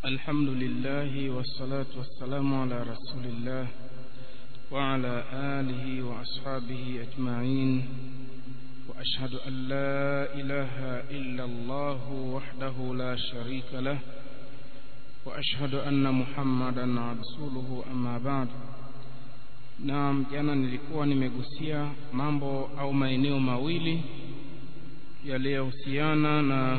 الحمد لله والصلاة والسلام على رسول الله وعلى آله وأصحابه أجمعين وأشهد أن لا إله إلا الله وحده لا شريك له وأشهد أن محمدا رسوله أما بعد. Naam, jana nilikuwa nimegusia mambo au maeneo mawili yaliyohusiana na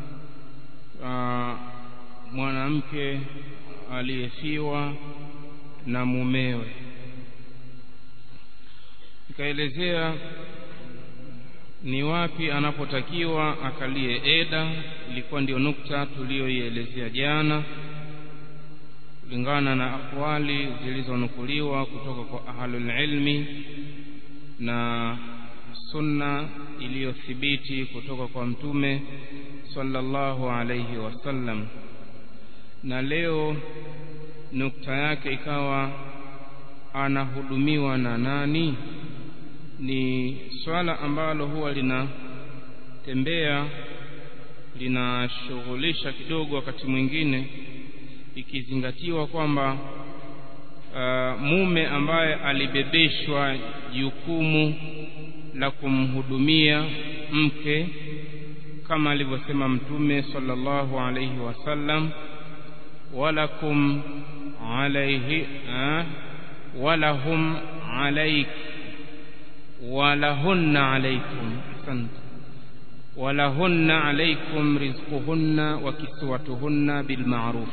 mwanamke aliyefiwa na mumewe. Nikaelezea ni wapi anapotakiwa akalie eda, ilikuwa ndio nukta tuliyoielezea jana kulingana na akwali zilizonukuliwa kutoka kwa ahlul ilmi na sunna iliyothibiti kutoka kwa mtume sallallahu alayhi wasallam. Na leo nukta yake ikawa anahudumiwa na nani? Ni swala ambalo huwa linatembea, linashughulisha kidogo wakati mwingine, ikizingatiwa kwamba mume ambaye alibebeshwa jukumu la kumhudumia mke kama alivyosema mtume sallallahu alayhi wasallam, walakum alayhi walahum alayk walahunna alaykum walahunna alaykum rizquhunna wa kiswatuhunna bil ma'ruf.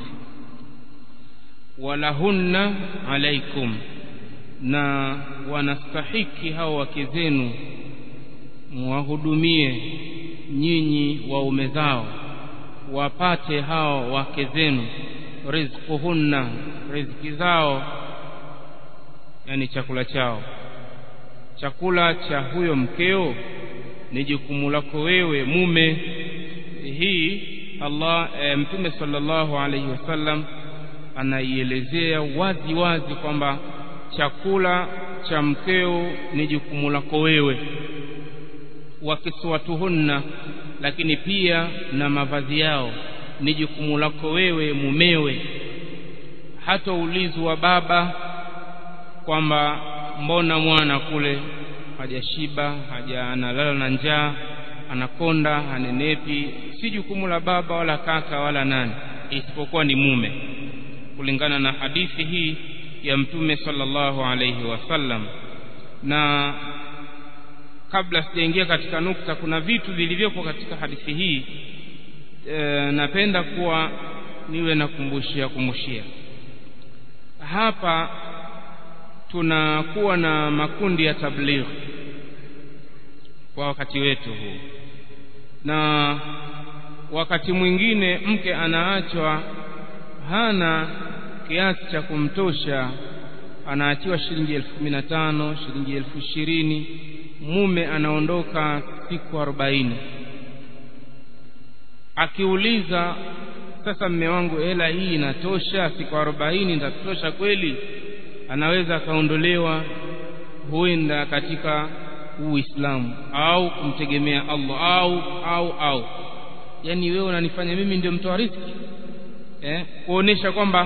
Walahunna alaykum, na wanastahiki hao wake zenu muwahudumie nyinyi waume zao, wapate hao wake zenu rizquhunna, riziki zao, yani chakula chao. Chakula cha huyo mkeo ni jukumu lako wewe mume. Hii mtume sallallahu alayhi wasallam anaielezea wazi wazi kwamba chakula cha mkeo ni jukumu lako wewe, wa kiswatuhunna, lakini pia na mavazi yao ni jukumu lako wewe mumewe. Hata ulizwa baba kwamba mbona mwana kule hajashiba, analala na njaa, anakonda, hanenepi, si jukumu la baba wala kaka wala nani, isipokuwa ni mume, kulingana na hadithi hii ya mtume sallallahu alayhi wasallam. Na kabla sijaingia katika nukta, kuna vitu vilivyopo katika hadithi hii napenda kuwa niwe nakumbushia hapa. Tunakuwa na makundi ya tabligh kwa wakati wetu huu, na wakati mwingine mke anaachwa hana kiasi cha kumtosha, anaachiwa shilingi 15,000, shilingi 20,000, mume anaondoka siku 40. Akiuliza, sasa mume wangu, hela hii inatosha siku 40? Itatosha kweli? Anaweza kaondolewa huenda katika Uislamu au kumtegemea Allah au yani wewe unanifanya mimi ndio mtoa riziki, kuonesha kwamba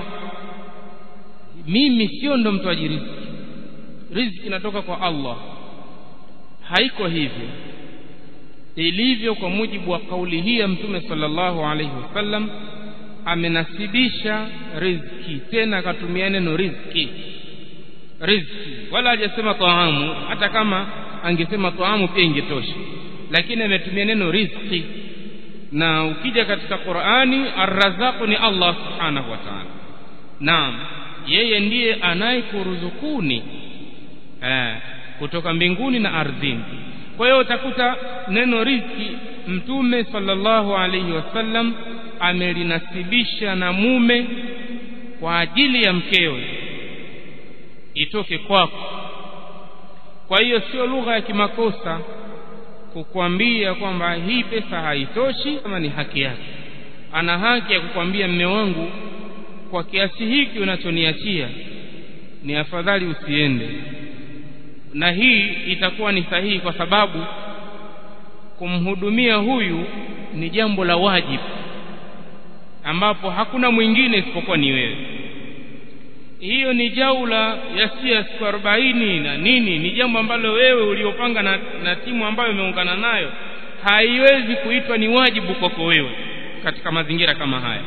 mimi sio ndo mtoaji riziki, riziki inatoka kwa Allah. Haiko hivyo ilivyo kwa mujibu wa kauli hii ya mtume sallallahu alayhi wasallam. Amenasibisha riziki, tena akatumia neno riziki, wala hajasema taamu. Hata kama angesema taamu pia ingetosha, lakini ametumia neno riziki. Na ukija katika Qur'ani, ar-Razzaq ni Allah subhanahu wa ta'ala. Naam, yeye ndiye anayekuruzukuni kutoka mbinguni na ardhini. Kwa hiyo utakuta neno riziki mtume sallallahu alayhi wasallam amelinasibisha na mume kwa ajili ya mkewe, itoke kwako. Kwa hiyo sio lugha ya kimakosa kukwambia kwamba hii pesa haitoshi, kama ni haki yake. Ana haki ya kukwambia, mume wangu, kwa kiasi hiki unachoniachia ni afadhali usiende. Na hii itakuwa ni sahihi, kwa sababu kumhudumia huyu ni jambo la wajibu. ambapo hakuna mwingine isipokuwa ni wewe. Hiyo ni jaula ya siku 40 na nini, ni jambo ambalo wewe uliopanga na timu ambayo umeungana nayo, haiwezi kuitwa ni wajibu kwako wewe katika mazingira kama haya,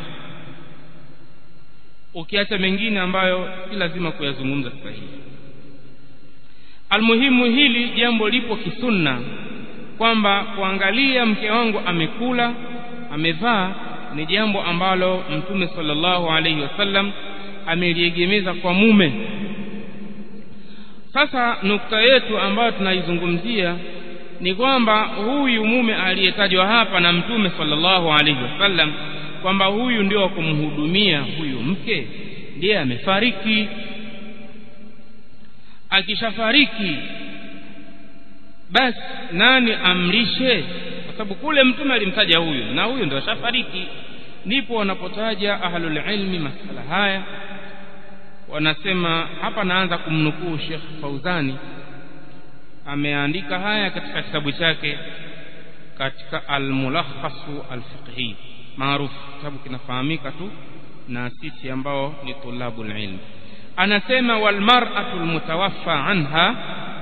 ukiacha mengine ambayo si lazima kuyazungumza sasa hivi. Almuhimu, hili jambo lipo kisunna kwamba kuangalia mke wangu amekula amevaa ni jambo ambalo Mtume sallallahu alaihi wasallam ameliegemeza kwa mume. Sasa nukta yetu ambayo tunaizungumzia ni kwamba huyu mume aliyetajwa hapa na Mtume sallallahu alaihi wasallam kwamba huyu ndio kumhudumia huyu mke, ndiye amefariki. Akishafariki basi nani amlishe? Kwa sababu kule Mtume alimtaja huyu na huyu ndio ashafariki. Ndipo wanapotaja ahlul ilmi masala haya, wanasema hapa, naanza kumnukuu Sheikh Fauzani, ameandika haya katika kitabu chake, katika al-mulakhasu al-fiqhi maarufu, kitabu kinafahamika tu na sisi ambao ni tulabul ilm. Anasema wal mar'atu al-mutawaffa anha,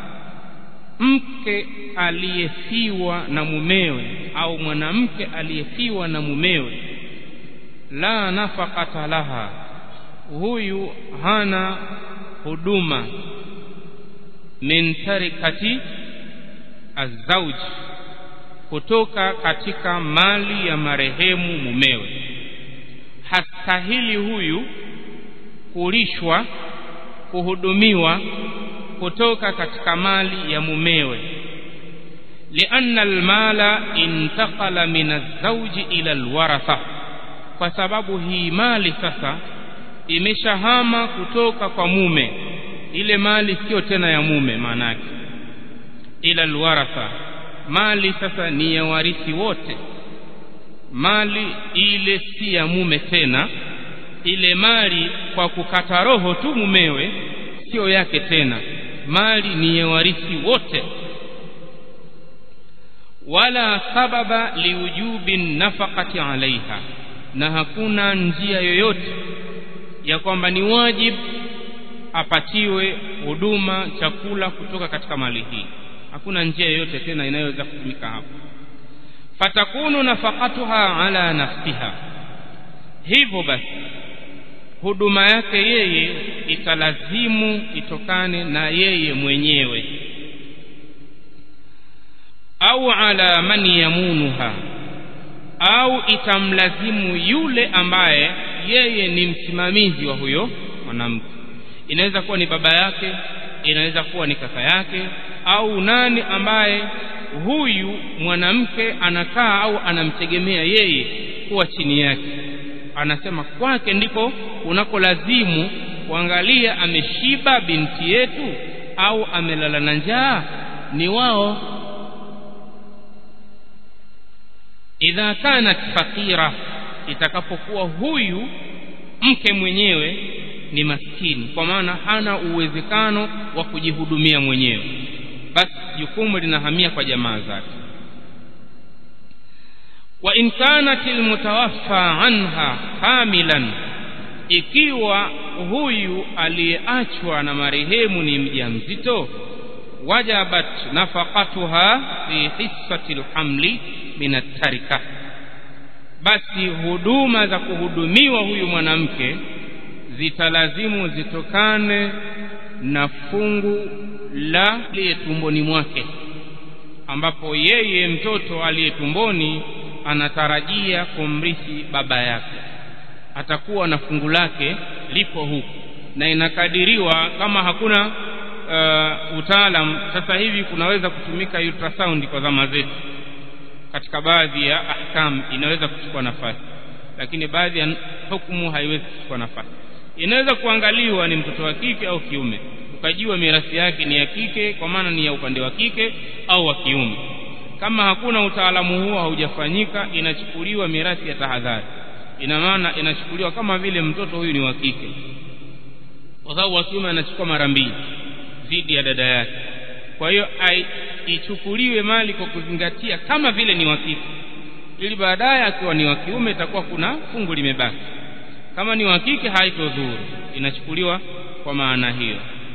mke aliyefiwa na mumewe au mwanamke aliyefiwa na mumewe, la nafaqata laha, huyu hana huduma, min tarikati azauj, kutoka katika mali ya marehemu mumewe. Hastahili huyu kulishwa, kuhudumiwa kutoka katika mali ya mumewe, lianna almala intaqala min azauji ila alwaratha, kwa sababu hii mali sasa imeshahama kutoka kwa mume, ile mali sio tena ya mume, maana yake ila alwaratha, mali sasa ni ya warithi wote. Mali ile si ya mume tena, ile mali kwa kukata roho tu mumewe sio yake tena, mali ni ya warithi wote. Wala sababa liwujubi nafaqati alaiha, na hakuna njia yoyote ya kwamba ni wajibu apatiwe huduma, chakula kutoka katika mali hii. Hakuna njia yoyote tena inayoweza kutumika hapo. Fatakunu nafaqatuha ala nafsiha, hivyo basi huduma yake yeye italazimu itokane na yeye mwenyewe, au ala man yamunuha, au itamlazimu yule ambaye yeye ni msimamizi wa huyo mwanamke. Inaweza kuwa ni baba yake, inaweza kuwa ni kaka yake, au nani ambaye huyu mwanamke anakaa au anamtegemea yeye kuwa chini yake. Anasema kwake ndipo unakolazimu kuangalia ameshiba binti yetu au amelala na njaa, ni wao. Idha kanat fakira, itakapokuwa huyu mke mwenyewe ni maskini, kwa maana hana uwezekano wa kujihudumia mwenyewe, basi jukumu linahamia kwa jamaa zake. Wa in kanatil mutawaffa anha hamilan, ikiwa huyu aliyeachwa na marehemu ni mjamzito, wajabat nafaqatuha fi hissatil hamli min at-tarika, basi huduma za kuhudumiwa huyu mwanamke zitalazimu zitokane na fungu la aliye tumboni mwake, ambapo yeye mtoto aliye tumboni anatarajia kumrithi baba yake, atakuwa na fungu lake lipo huku, na inakadiriwa kama hakuna utaalam sasa hivi kunaweza kutumika ultrasound kwa zama zetu. Katika baadhi ya ahkam inaweza kuchukua nafasi, lakini baadhi ya hukumu haiwezi kuchukua nafasi. Inaweza kuangaliwa ni mtoto wa kike au kiume, ukajua mirathi yake ni ya kike kwa maana ni ya upande wa kike au wa kiume. Kama hakuna utaalamu huo haujafanyika, inachukuliwa mirathi ya tahadhari. Ina maana inachukuliwa kama vile mtoto huyu ni wa kike, kwa sababu wa kiume anachukua mara mbili zidi ya dada yake. Kwa hiyo ichukuliwe mali kwa kuzingatia kama vile ni wa kike, ili baadaye akiwa ni wa kiume itakuwa kuna fungu limebaki. Kama ni wa kike haitodhuru, inachukuliwa kwa maana hiyo.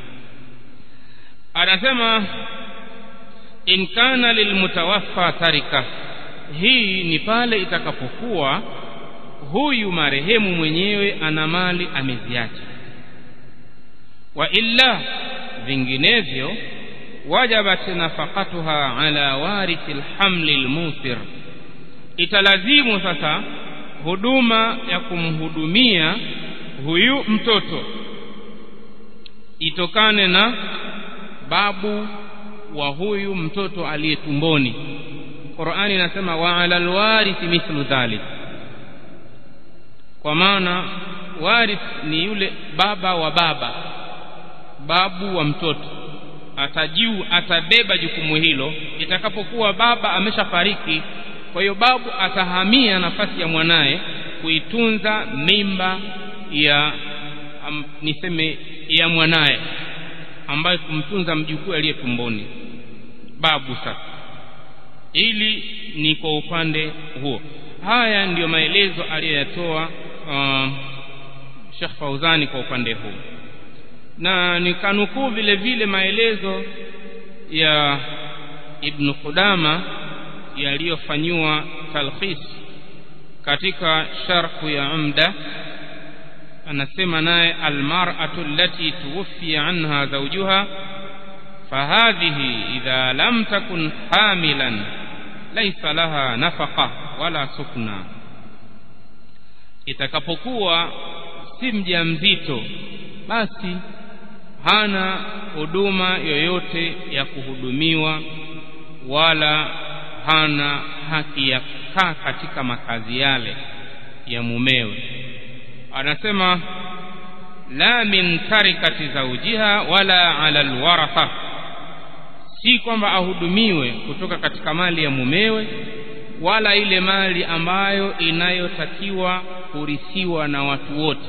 Anasema in kana lilmutawaffa tarika, hii ni pale itakapokuwa huyu marehemu mwenyewe ana mali ameziacha. Wa illa, vinginevyo, wajabat nafaqatuha ala warithi alhamli almusir, italazimu sasa huduma ya kumhudumia huyu mtoto itokane na babu wa huyu mtoto aliyetumboni. Qur'ani inasema wa 'ala alwarithi mithlu dhalik, kwa maana warith ni yule baba wa baba, babu wa mtoto atabeba jukumu hilo itakapokuwa baba ameshafariki. Kwa hiyo babu atahamia nafasi ya mwanae kuitunza mimba ya niseme ya mwanae ambaye kumtunza mjukuu aliyetumboni babu. Sasa ili ni kwa upande huo. Haya ndiyo maelezo aliyoyatoa Sheikh Fauzani kwa upande huu, na nikanukuu vile vile maelezo ya Ibn Qudama yaliyofanywa talkhis katika sharh ya Umda. Anasema naye almar'atu allati tuwfiya anha zawjuha fahadhihi idha lam takun hamilan laysa laha nafaqa wala sukna, itakapokuwa si mjamzito basi hana huduma yoyote ya kuhudumiwa wala hana haki ya kukaa katika makazi yale ya mumewe. Anasema la min tarikati zawjiha wala ala alwaratha, si kwamba ahudumiwe kutoka katika mali ya mumewe wala ile mali ambayo inayotakiwa kurithiwa na watu wote.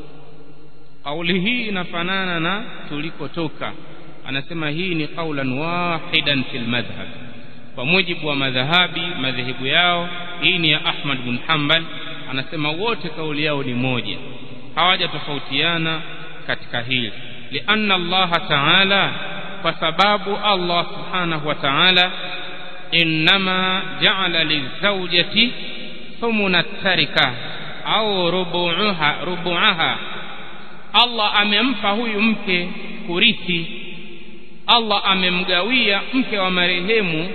Kauli hii inafanana na tulikotoka. Anasema hii ni qaulan wahidan fil madhhab, kwa mujibu wa madhehebu yao. Hii ni ya Ahmad bin Hanbal. Anasema wote kauli yao ni moja, hawajatofautiana katika hili. Lianna Allah ta'ala, kwa sababu Allah subhanahu wa ta'ala inma ja'ala lizawjati thumuna tarika au rubu'aha, Allah amempa huyu mke kurithi. Allah amemgawia mke wa marehemu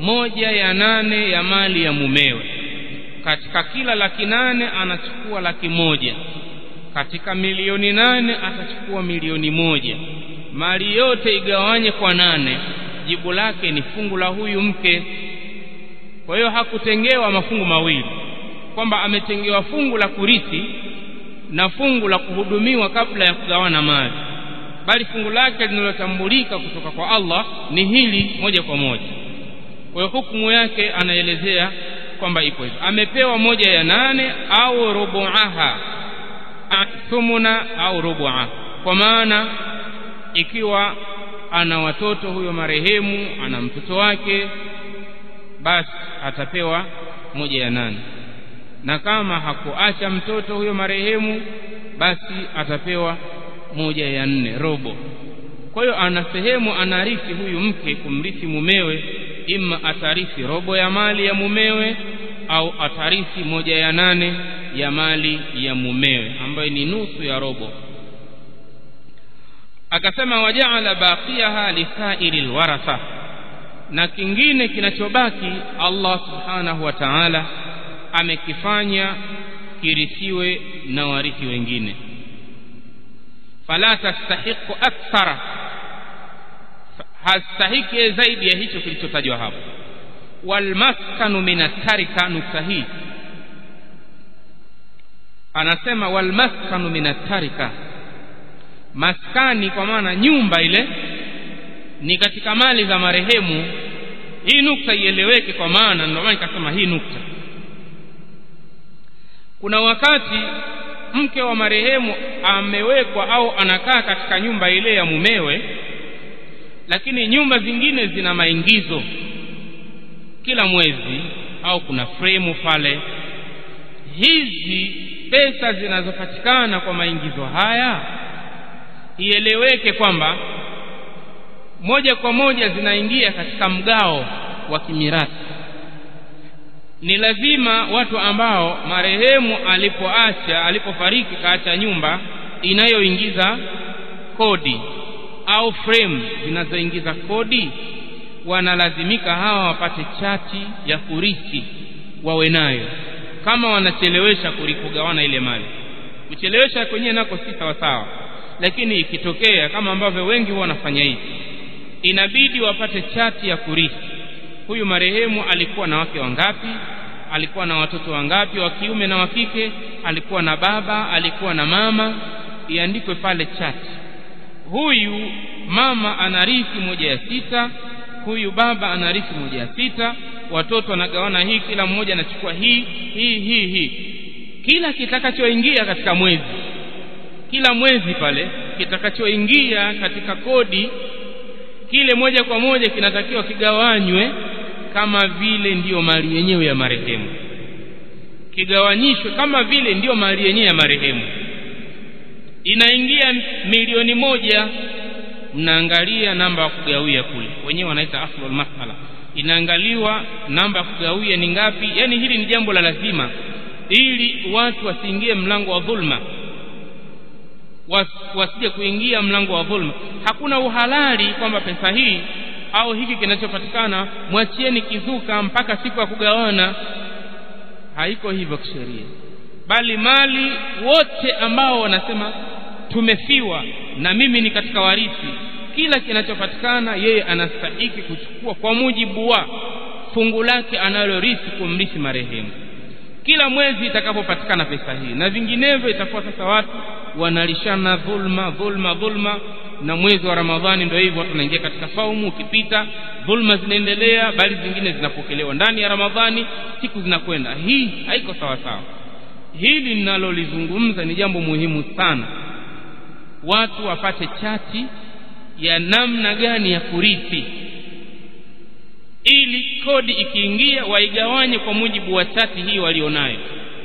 1/8 ya mali ya mumewe. Katika kila 800,000 anachukua 100,000, katika 8,000,000 atachukua 1,000,000. Mali yote igawanye kwa 8, jibu lake ni fungu la huyu mke. Kwa hiyo hakutengewa mafungu mawili, kwamba ametengewa fungu la kurithi na fungu la kuhudumiwa kabla ya kugawana mali, bali fungu lake linalotambulika kutoka kwa Allah ni hili moja kwa moja. Kwa hiyo hukumu yake anaelezea kwamba ipo hivi: amepewa 1/8 au rubu'aha, thumuna au rubu'a. Kwa maana ikiwa ana watoto huyo marehemu, ana mtoto wake, basi atapewa 1/8, na kama hakuacha mtoto huyo marehemu basi atapewa 1/4, robo. Kwa hiyo ana sehemu anarithi huyu mke kumrithi mumewe, ima atarithi robo ya mali ya mumewe au atarithi 1/8 ya mali ya mumewe, ambayo ni nusu ya robo. Akasema waja'ala baqiyaha lisairi alwaratha, na kingine kinachobaki Allah subhanahu wa ta'ala amekifanya kirithiwe na warithi wengine. Fala tastahiqu akthara, hastahiki zaidi ya hicho kilichotajwa hapo. Wal maskanu min at-tarika, nukta hii anasema wal maskanu min at-tarika, maskani kwa maana nyumba ile ni katika mali za marehemu. Hii nukta ieleweke, kwa maana ndio maana nikasema hii nukta. Kuna wakati mke wa marehemu amewekwa au anakaa katika nyumba ile ya mumewe, lakini nyumba zingine zina maingizo kila mwezi au kuna frame pale. Hizi pesa zinazopatikana kwa maingizo haya ieleweke kwamba moja kwa moja zinaingia katika mgao wa kimirathi. Ni lazima watu ambao marehemu alipofariki kaacha nyumba inayoingiza kodi au frame zinazoingiza kodi, wanalazimika hawa wapate chati ya kurithi wawe nayo. Kama wanachelewesha kugawana ile mali, kuchelewesha kwenyewe nako si sawa sawa, lakini ikitokea kama ambavyo wengi wanafanya hivi, inabidi wapate chati ya kurithi. Huyu marehemu alikuwa na wake wangapi, alikuwa na watoto wangapi wa kiume na wa kike, alikuwa na baba, alikuwa na mama, iandikwe pale chati. Huyu mama anarithi 1/6, huyu baba anarithi 1/6, watoto wanagawana hii, kila mmoja anachukua hii. Kila kitakachoingia katika mwezi, kila mwezi pale kitakachoingia katika kodi, kile moja kwa moja kinatakiwa kigawanywe kama vile ndiyo mali yenyewe ya marehemu, kigawanyishwe kama vile ndiyo mali yenyewe ya marehemu. Inaingia milioni 1, mnaangalia namba ya kugawia kule, wenyewe wanaita aslul masala, inaangaliwa namba ya kugawia ni ngapi. Yani hili ni jambo la lazima ili watu wasiingie mlango wa dhulma, wasije kuingia mlango wa dhulma. Hakuna uhalali kwamba pesa hii au hiki kinachopatikana mwachieni kizuka mpaka siku ya kugawana. Haiko hivyo kisheria, bali mali wote ambao wanasema tumefiwa na mimi ni katika warithi, kila kinachopatikana yeye anastahili kuchukua kwa mujibu wa fungu lake analorithi kumrithi marehemu. Kila mwezi itakapopatikana pesa hii, na vinginevyo itakuwa sasa watu wanalishana dhulma. Na mwezi wa Ramadhani ndio hivyo, watu wanaingia katika saumu, ukipita dhulma zinaendelea, bali zingine zinapokelewa ndani ya Ramadhani, siku zinakwenda. Hii haiko sawa sawa. Hili ninalolizungumza ni jambo muhimu sana, watu wapate chati ya namna gani ya kurithi, ili kodi ikiingia waigawanye kwa mujibu wa chati hii walionayo.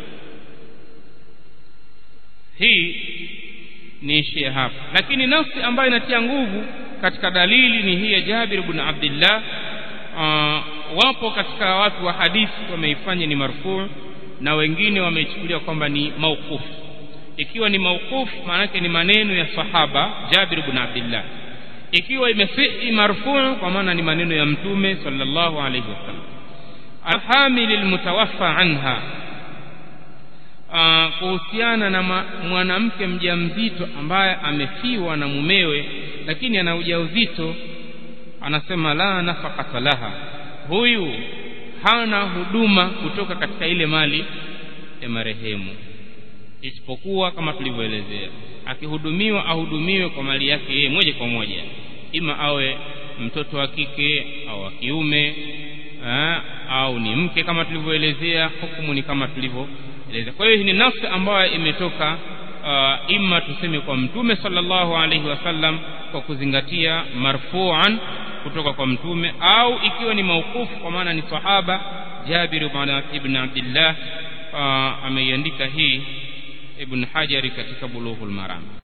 Hii niishie hapa, lakini nafsi ambayo inatia nguvu katika dalili ni hii ya Jabir ibn Abdullah. Wapo katika watu wa hadithi wameifanya ni marfu' na wengine wameichukulia kwamba ni mauquf. Ikiwa ni mauquf, maana yake ni maneno ya sahaba Jabir ibn Abdullah. Ikiwa imefii marfu' kwa maana ni maneno ya Mtume sallallahu alayhi wasallam. Alhamilil mutawaffa anha, kuhusiana na mwanamke mjamzito ambaye amefiwa na mumewe lakini ana ujauzito, anasema la nafaqata laha, huyu hana huduma kutoka katika ile mali ya marehemu, isipokuwa kama tulivyoelezea, akihudumiwa ahudumiwe kwa mali yake yeye moja kwa moja, ima awe mtoto wa kike au wa kiume, au ni mke kama tulivyoelezea. Hukumu ni kama tulivyoeleza. Kwa hiyo hii ni nafsi ambayo imetoka ima tuseme kwa Mtume sallallahu alaihi wasallam kwa kuzingatia marfu'an kutoka kwa Mtume, au ikiwa ni mauqufu kwa maana ni sahaba Jabir ibn Abdullah. Ameiandika hii Ibn Hajar katika Bulughul Maram.